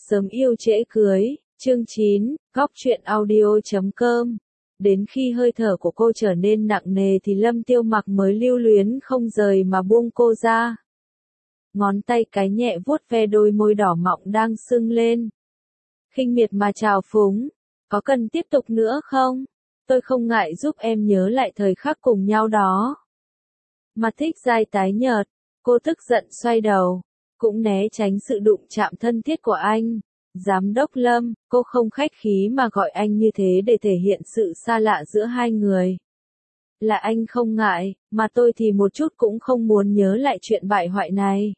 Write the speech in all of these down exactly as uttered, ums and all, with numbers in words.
Sớm yêu trễ cưới, chương chín, góc truyện audio chấm com. Đến khi hơi thở của cô trở nên nặng nề thì Lâm Tiêu Mặc mới lưu luyến không rời mà buông cô ra. Ngón tay cái nhẹ vuốt ve đôi môi đỏ mọng đang sưng lên. Khinh miệt mà trào phúng, có cần tiếp tục nữa không? Tôi không ngại giúp em nhớ lại thời khắc cùng nhau đó. Mặt Thích Giai tái nhợt, cô tức giận xoay đầu, cũng né tránh sự đụng chạm thân thiết của anh. Giám đốc Lâm, cô không khách khí mà gọi anh như thế để thể hiện sự xa lạ giữa hai người. Là anh không ngại, mà tôi thì một chút cũng không muốn nhớ lại chuyện bại hoại này.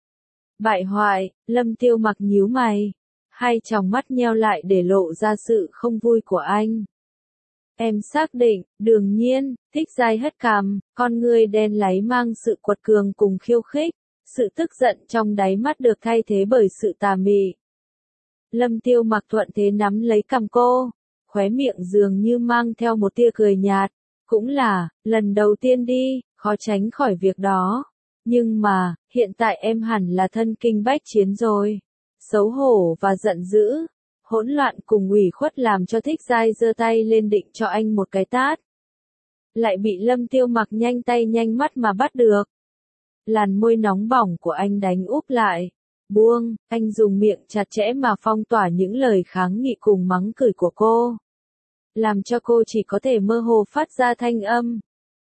Bại hoại, Lâm Tiêu Mặc nhíu mày, hai tròng mắt nheo lại để lộ ra sự không vui của anh. Em xác định, đương nhiên, Thích Giai hất cằm, con ngươi đen láy mang sự quật cường cùng khiêu khích, sự tức giận trong đáy mắt được thay thế bởi sự tà mị. Lâm Tiêu Mặc thuận thế nắm lấy cằm cô, khóe miệng dường như mang theo một tia cười nhạt, cũng là, lần đầu tiên đi, khó tránh khỏi việc đó. Nhưng mà, hiện tại em hẳn là thân kinh bách chiến rồi. Xấu hổ và giận dữ, hỗn loạn cùng ủy khuất làm cho Thích Giai giơ tay lên định cho anh một cái tát. Lại bị Lâm Tiêu Mặc nhanh tay nhanh mắt mà bắt được. Làn môi nóng bỏng của anh đánh úp lại. Buông, anh dùng miệng chặt chẽ mà phong tỏa những lời kháng nghị cùng mắng chửi của cô. Làm cho cô chỉ có thể mơ hồ phát ra thanh âm.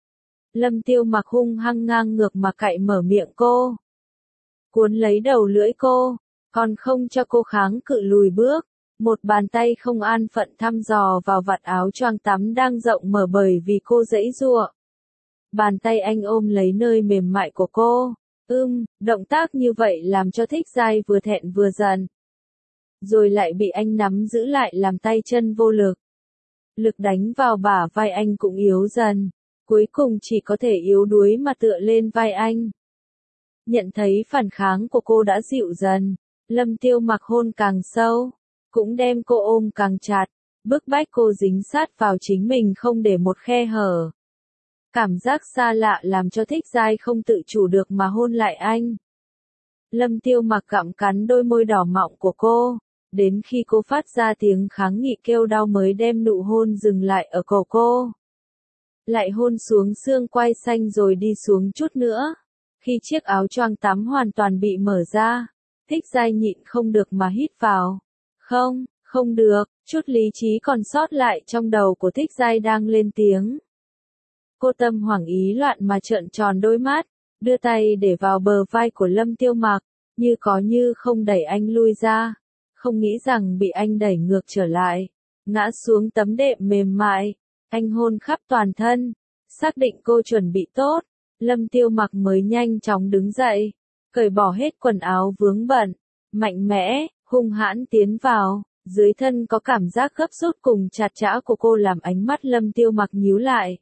Lâm Tiêu Mặc hung hăng ngang ngược mà cạy mở miệng cô. Cuốn lấy đầu lưỡi cô, còn không cho cô kháng cự lùi bước. Một bàn tay không an phận thăm dò vào vạt áo choàng tắm đang rộng mở bởi vì cô giãy giụa. Bàn tay anh ôm lấy nơi mềm mại của cô. Ưm, động tác như vậy làm cho Thích Giai vừa thẹn vừa giận. Rồi lại bị anh nắm giữ lại làm tay chân vô lực. Lực đánh vào bả vai anh cũng yếu dần. Cuối cùng chỉ có thể yếu đuối mà tựa lên vai anh. Nhận thấy phản kháng của cô đã dịu dần. Lâm Tiêu Mặc hôn càng sâu. Cũng đem cô ôm càng chặt. Bức bách cô dính sát vào chính mình không để một khe hở. Cảm giác xa lạ làm cho Thích Giai không tự chủ được mà hôn lại anh. Lâm Tiêu Mặc gặm cắn đôi môi đỏ mọng của cô, đến khi cô phát ra tiếng kháng nghị kêu đau mới đem nụ hôn dừng lại ở cổ cô. Lại hôn xuống xương quai xanh rồi đi xuống chút nữa. Khi chiếc áo choàng tắm hoàn toàn bị mở ra, Thích Giai nhịn không được mà hít vào. Không, không được, chút lý trí còn sót lại trong đầu của Thích Giai đang lên tiếng. Cô tâm hoảng ý loạn mà trợn tròn đôi mắt, đưa tay để vào bờ vai của Lâm Tiêu Mặc, như có như không đẩy anh lui ra, không nghĩ rằng bị anh đẩy ngược trở lại, ngã xuống tấm đệm mềm mại, anh hôn khắp toàn thân, xác định cô chuẩn bị tốt, Lâm Tiêu Mặc mới nhanh chóng đứng dậy, cởi bỏ hết quần áo vướng bẩn, mạnh mẽ, hung hãn tiến vào, dưới thân có cảm giác gấp rút cùng chặt chẽ của cô làm ánh mắt Lâm Tiêu Mặc nhíu lại.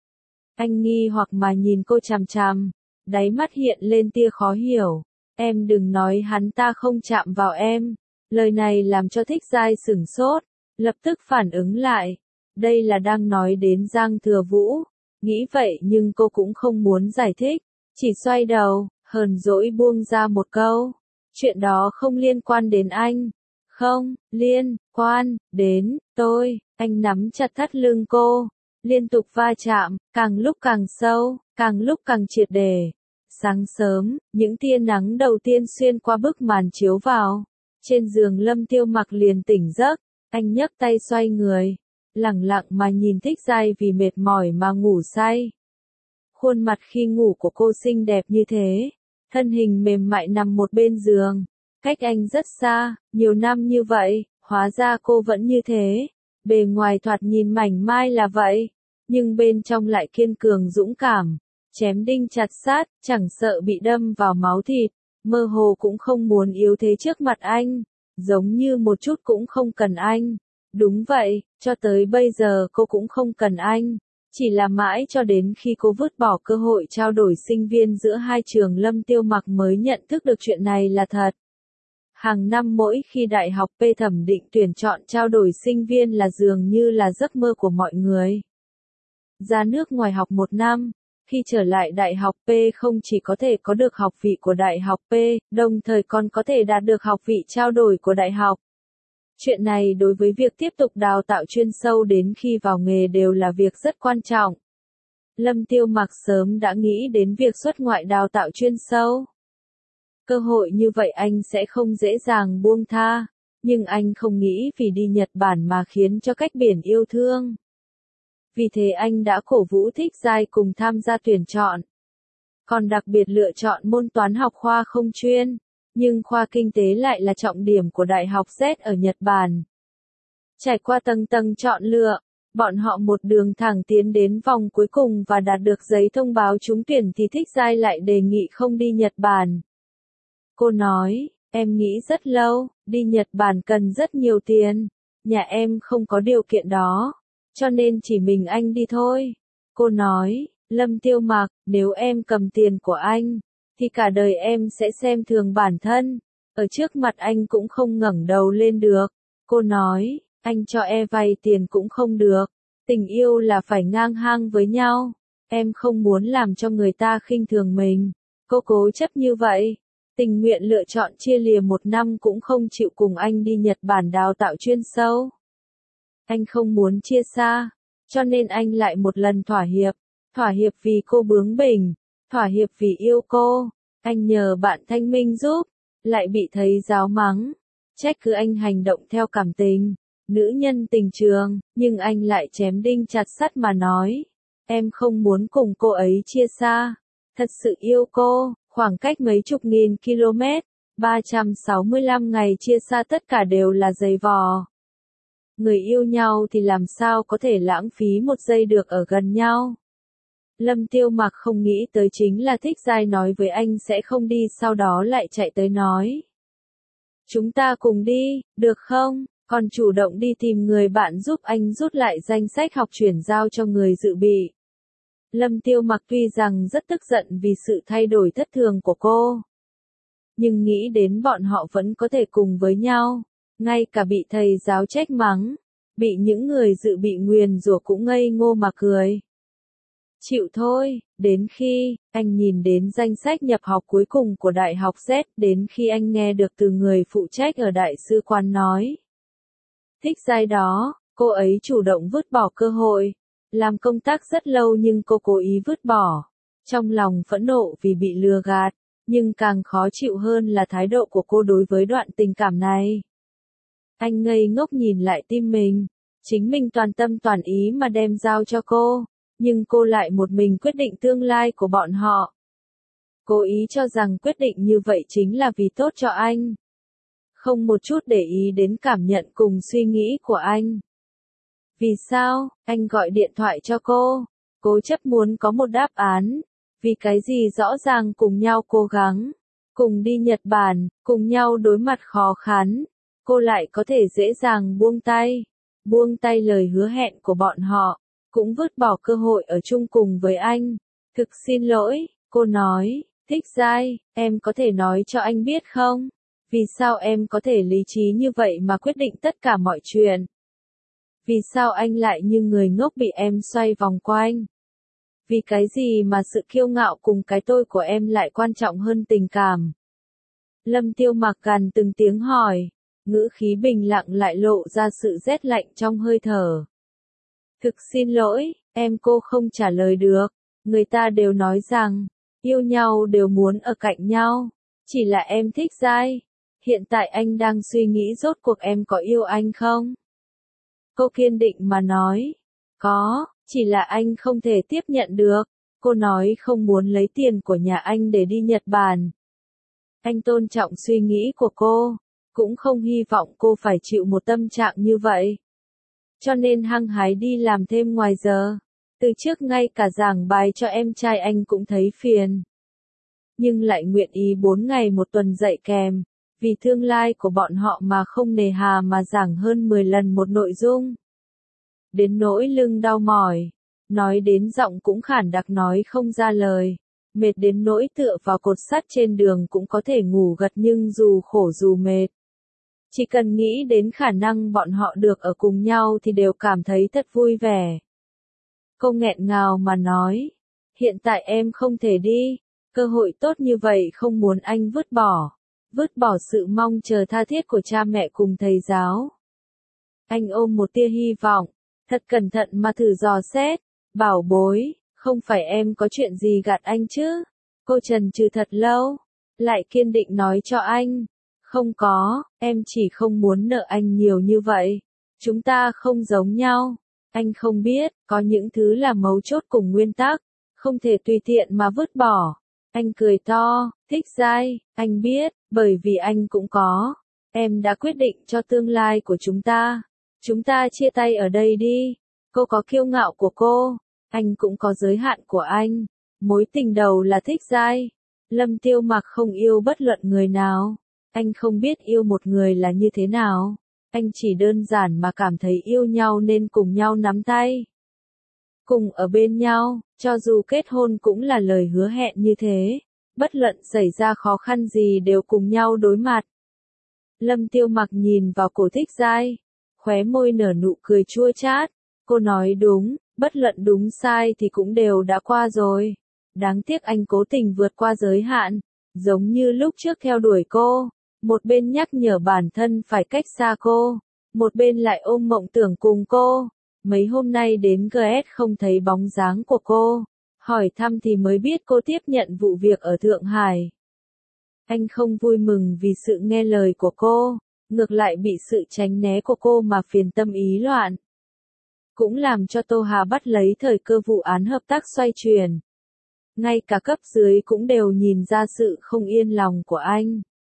Anh nghi hoặc mà nhìn cô chằm chằm, đáy mắt hiện lên tia khó hiểu. Em đừng nói hắn ta không chạm vào em. Lời này làm cho Thích Giai sửng sốt, lập tức phản ứng lại. Đây là đang nói đến Giang Thừa Vũ. Nghĩ vậy nhưng cô cũng không muốn giải thích, chỉ xoay đầu, hờn dỗi buông ra một câu. Chuyện đó không liên quan đến anh. Không, liên quan đến tôi. Anh nắm chặt thắt lưng cô. Liên tục va chạm, càng lúc càng sâu, càng lúc càng triệt để. Sáng sớm, những tia nắng đầu tiên xuyên qua bức màn chiếu vào. Trên giường Lâm Tiêu Mặc liền tỉnh giấc, anh nhấc tay xoay người, lẳng lặng mà nhìn Thích Giai vì mệt mỏi mà ngủ say. Khuôn mặt khi ngủ của cô xinh đẹp như thế, thân hình mềm mại nằm một bên giường, cách anh rất xa, nhiều năm như vậy, hóa ra cô vẫn như thế. Bề ngoài thoạt nhìn mảnh mai là vậy, nhưng bên trong lại kiên cường dũng cảm, chém đinh chặt sát, chẳng sợ bị đâm vào máu thịt, mơ hồ cũng không muốn yếu thế trước mặt anh, giống như một chút cũng không cần anh. Đúng vậy, cho tới bây giờ cô cũng không cần anh, chỉ là mãi cho đến khi cô vứt bỏ cơ hội trao đổi sinh viên giữa hai trường Lâm Tiêu Mặc mới nhận thức được chuyện này là thật. Hàng năm mỗi khi đại học P thẩm định tuyển chọn trao đổi sinh viên là dường như là giấc mơ của mọi người. Ra nước ngoài học một năm, Khi trở lại đại học P không chỉ có thể có được học vị của đại học P, đồng thời còn có thể đạt được học vị trao đổi của đại học. Chuyện này đối với việc tiếp tục đào tạo chuyên sâu đến khi vào nghề đều là việc rất quan trọng. Lâm Tiêu Mặc sớm đã nghĩ đến việc xuất ngoại đào tạo chuyên sâu. Cơ hội như vậy anh sẽ không dễ dàng buông tha, nhưng anh không nghĩ vì đi Nhật Bản mà khiến cho cách biển yêu thương. Vì thế anh đã cổ vũ Thích Giai cùng tham gia tuyển chọn. Còn đặc biệt lựa chọn môn toán học khoa không chuyên, nhưng khoa kinh tế lại là trọng điểm của Đại học Z ở Nhật Bản. Trải qua tầng tầng chọn lựa, bọn họ một đường thẳng tiến đến vòng cuối cùng và đạt được giấy thông báo trúng tuyển thì Thích Giai lại đề nghị không đi Nhật Bản. Cô nói, em nghĩ rất lâu, đi Nhật Bản cần rất nhiều tiền, nhà em không có điều kiện đó, cho nên chỉ mình anh đi thôi. Cô nói, Lâm Tiêu Mặc, nếu em cầm tiền của anh, thì cả đời em sẽ xem thường bản thân, ở trước mặt anh cũng không ngẩng đầu lên được. Cô nói, anh cho em vay tiền cũng không được, tình yêu là phải ngang hàng với nhau, em không muốn làm cho người ta khinh thường mình. Cô cố chấp như vậy, tình nguyện lựa chọn chia lìa một năm cũng không chịu cùng anh đi Nhật Bản đào tạo chuyên sâu. Anh không muốn chia xa, cho nên anh lại một lần thỏa hiệp, thỏa hiệp vì cô bướng bỉnh, thỏa hiệp vì yêu cô. Anh nhờ bạn thanh minh giúp, lại bị thầy giáo mắng, trách cứ anh hành động theo cảm tình, nữ nhân tình trường, nhưng anh lại chém đinh chặt sắt mà nói, em không muốn cùng cô ấy chia xa, thật sự yêu cô, khoảng cách mấy chục nghìn km, ba trăm sáu mươi lăm ngày chia xa tất cả đều là dày vò. Người yêu nhau thì làm sao có thể lãng phí một giây được ở gần nhau. Lâm Tiêu Mặc không nghĩ tới chính là Thích Giai nói với anh sẽ không đi, sau đó lại chạy tới nói. Chúng ta cùng đi, được không? Còn chủ động đi tìm người bạn giúp anh rút lại danh sách học chuyển giao cho người dự bị. Lâm Tiêu Mặc tuy rằng rất tức giận vì sự thay đổi thất thường của cô, nhưng nghĩ đến bọn họ vẫn có thể cùng với nhau, ngay cả bị thầy giáo trách mắng, bị những người dự bị nguyền rủa cũng ngây ngô mà cười. Chịu thôi, đến khi anh nhìn đến danh sách nhập học cuối cùng của Đại học Z, đến khi anh nghe được từ người phụ trách ở Đại sứ quán nói. Thích Giai đó, cô ấy chủ động vứt bỏ cơ hội, làm công tác rất lâu nhưng cô cố ý vứt bỏ. Trong lòng phẫn nộ vì bị lừa gạt, nhưng càng khó chịu hơn là thái độ của cô đối với đoạn tình cảm này. Anh ngây ngốc nhìn lại tim mình, chính mình toàn tâm toàn ý mà đem giao cho cô. Nhưng cô lại một mình quyết định tương lai của bọn họ. Cố ý cho rằng quyết định như vậy chính là vì tốt cho anh. Không một chút để ý đến cảm nhận cùng suy nghĩ của anh. Vì sao, anh gọi điện thoại cho cô, cố chấp muốn có một đáp án. Vì cái gì rõ ràng cùng nhau cố gắng, cùng đi Nhật Bản, cùng nhau đối mặt khó khăn, cô lại có thể dễ dàng buông tay, buông tay lời hứa hẹn của bọn họ. Cũng vứt bỏ cơ hội ở chung cùng với anh. Thực xin lỗi, cô nói, Thích Giai, em có thể nói cho anh biết không? Vì sao em có thể lý trí như vậy mà quyết định tất cả mọi chuyện? Vì sao anh lại như người ngốc bị em xoay vòng quanh? Vì cái gì mà sự kiêu ngạo cùng cái tôi của em lại quan trọng hơn tình cảm? Lâm Tiêu Mặc gằn từng tiếng hỏi, ngữ khí bình lặng lại lộ ra sự rét lạnh trong hơi thở. Thực xin lỗi, em cô không trả lời được. Người ta đều nói rằng, yêu nhau đều muốn ở cạnh nhau. Chỉ là em Thích Giai. Hiện tại anh đang suy nghĩ rốt cuộc em có yêu anh không? Cô kiên định mà nói. Có, chỉ là anh không thể tiếp nhận được. Cô nói không muốn lấy tiền của nhà anh để đi Nhật Bản. Anh tôn trọng suy nghĩ của cô, cũng không hy vọng cô phải chịu một tâm trạng như vậy. Cho nên hăng hái đi làm thêm ngoài giờ. Từ trước ngay cả giảng bài cho em trai anh cũng thấy phiền. Nhưng lại nguyện ý bốn ngày một tuần dạy kèm, vì tương lai của bọn họ mà không nề hà mà giảng hơn mười lần một nội dung. Đến nỗi lưng đau mỏi, nói đến giọng cũng khản đặc nói không ra lời, mệt đến nỗi tựa vào cột sắt trên đường cũng có thể ngủ gật nhưng dù khổ dù mệt. Chỉ cần nghĩ đến khả năng bọn họ được ở cùng nhau thì đều cảm thấy thật vui vẻ. Cô nghẹn ngào mà nói, hiện tại em không thể đi, cơ hội tốt như vậy không muốn anh vứt bỏ, vứt bỏ sự mong chờ tha thiết của cha mẹ cùng thầy giáo. Anh ôm một tia hy vọng, thật cẩn thận mà thử dò xét, bảo bối, không phải em có chuyện gì gạt anh chứ? Cô chần chừ thật lâu, lại kiên định nói cho anh, không có, em chỉ không muốn nợ anh nhiều như vậy. Chúng ta không giống nhau. Anh không biết, có những thứ là mấu chốt cùng nguyên tắc, không thể tùy tiện mà vứt bỏ. Anh cười to, thích dai, anh biết, bởi vì anh cũng có. Em đã quyết định cho tương lai của chúng ta. Chúng ta chia tay ở đây đi. Cô có kiêu ngạo của cô, anh cũng có giới hạn của anh. Mối tình đầu là thích dai. Lâm Tiêu Mặc không yêu bất luận người nào. Anh không biết yêu một người là như thế nào. Anh chỉ đơn giản mà cảm thấy yêu nhau nên cùng nhau nắm tay. Cùng ở bên nhau, cho dù kết hôn cũng là lời hứa hẹn như thế. Bất luận xảy ra khó khăn gì đều cùng nhau đối mặt. Lâm Tiêu Mặc nhìn vào cổ thích dai, khóe môi nở nụ cười chua chát. Cô nói đúng, bất luận đúng sai thì cũng đều đã qua rồi. Đáng tiếc anh cố tình vượt qua giới hạn, giống như lúc trước theo đuổi cô. Một bên nhắc nhở bản thân phải cách xa cô, một bên lại ôm mộng tưởng cùng cô. Mấy hôm nay đến giê ét không thấy bóng dáng của cô, hỏi thăm thì mới biết cô tiếp nhận vụ việc ở Thượng Hải. Anh không vui mừng vì sự nghe lời của cô, ngược lại bị sự tránh né của cô mà phiền tâm ý loạn. Cũng làm cho Tô Hà bắt lấy thời cơ vụ án hợp tác xoay chuyển. Ngay cả cấp dưới cũng đều nhìn ra sự không yên lòng của anh.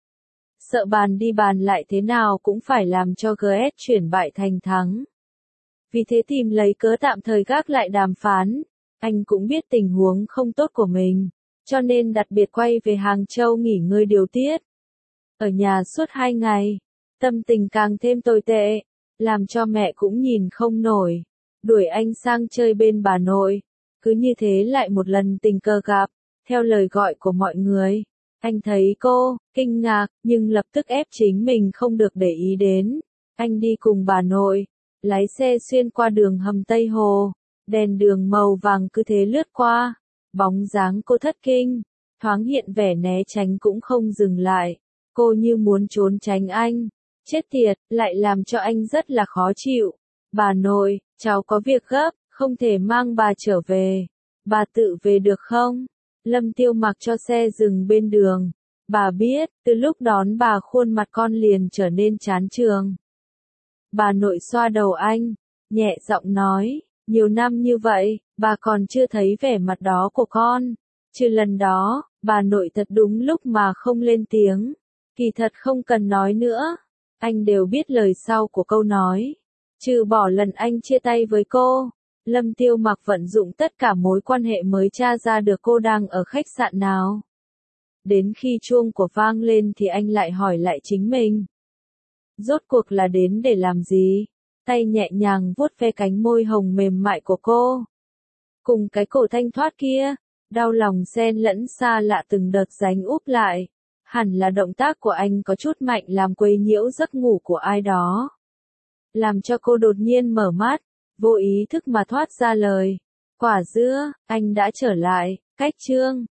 Sợ bàn đi bàn lại thế nào cũng phải làm cho giê ét chuyển bại thành thắng. Vì thế tìm lấy cớ tạm thời gác lại đàm phán. Anh cũng biết tình huống không tốt của mình, cho nên đặc biệt quay về Hàng Châu nghỉ ngơi điều tiết. Ở nhà suốt hai ngày, tâm tình càng thêm tồi tệ, làm cho mẹ cũng nhìn không nổi, đuổi anh sang chơi bên bà nội. Cứ như thế lại một lần tình cờ gặp, theo lời gọi của mọi người. Anh thấy cô, kinh ngạc, nhưng lập tức ép chính mình không được để ý đến. Anh đi cùng bà nội, lái xe xuyên qua đường hầm Tây Hồ, đèn đường màu vàng cứ thế lướt qua. Bóng dáng cô thất kinh, thoáng hiện vẻ né tránh cũng không dừng lại. Cô như muốn trốn tránh anh. Chết tiệt, lại làm cho anh rất là khó chịu. Bà nội, cháu có việc gấp, không thể mang bà trở về. Bà tự về được không? Lâm Tiêu Mặc cho xe dừng bên đường. Bà biết, từ lúc đón bà khuôn mặt con liền trở nên chán trường. Bà nội xoa đầu anh, nhẹ giọng nói, nhiều năm như vậy, bà còn chưa thấy vẻ mặt đó của con. Trừ lần đó, bà nội thật đúng lúc mà không lên tiếng. Kỳ thật không cần nói nữa. Anh đều biết lời sau của câu nói. Trừ bỏ lần anh chia tay với cô. Lâm Tiêu Mặc vận dụng tất cả mối quan hệ mới tra ra được cô đang ở khách sạn nào. Đến khi chuông của vang lên thì anh lại hỏi lại chính mình. Rốt cuộc là đến để làm gì? Tay nhẹ nhàng vuốt ve cánh môi hồng mềm mại của cô. Cùng cái cổ thanh thoát kia, đau lòng xen lẫn xa lạ từng đợt dánh úp lại. Hẳn là động tác của anh có chút mạnh làm quấy nhiễu giấc ngủ của ai đó. Làm cho cô đột nhiên mở mắt. Vô ý thức mà thoát ra lời. Quả dưa, anh đã trở lại, cách chương.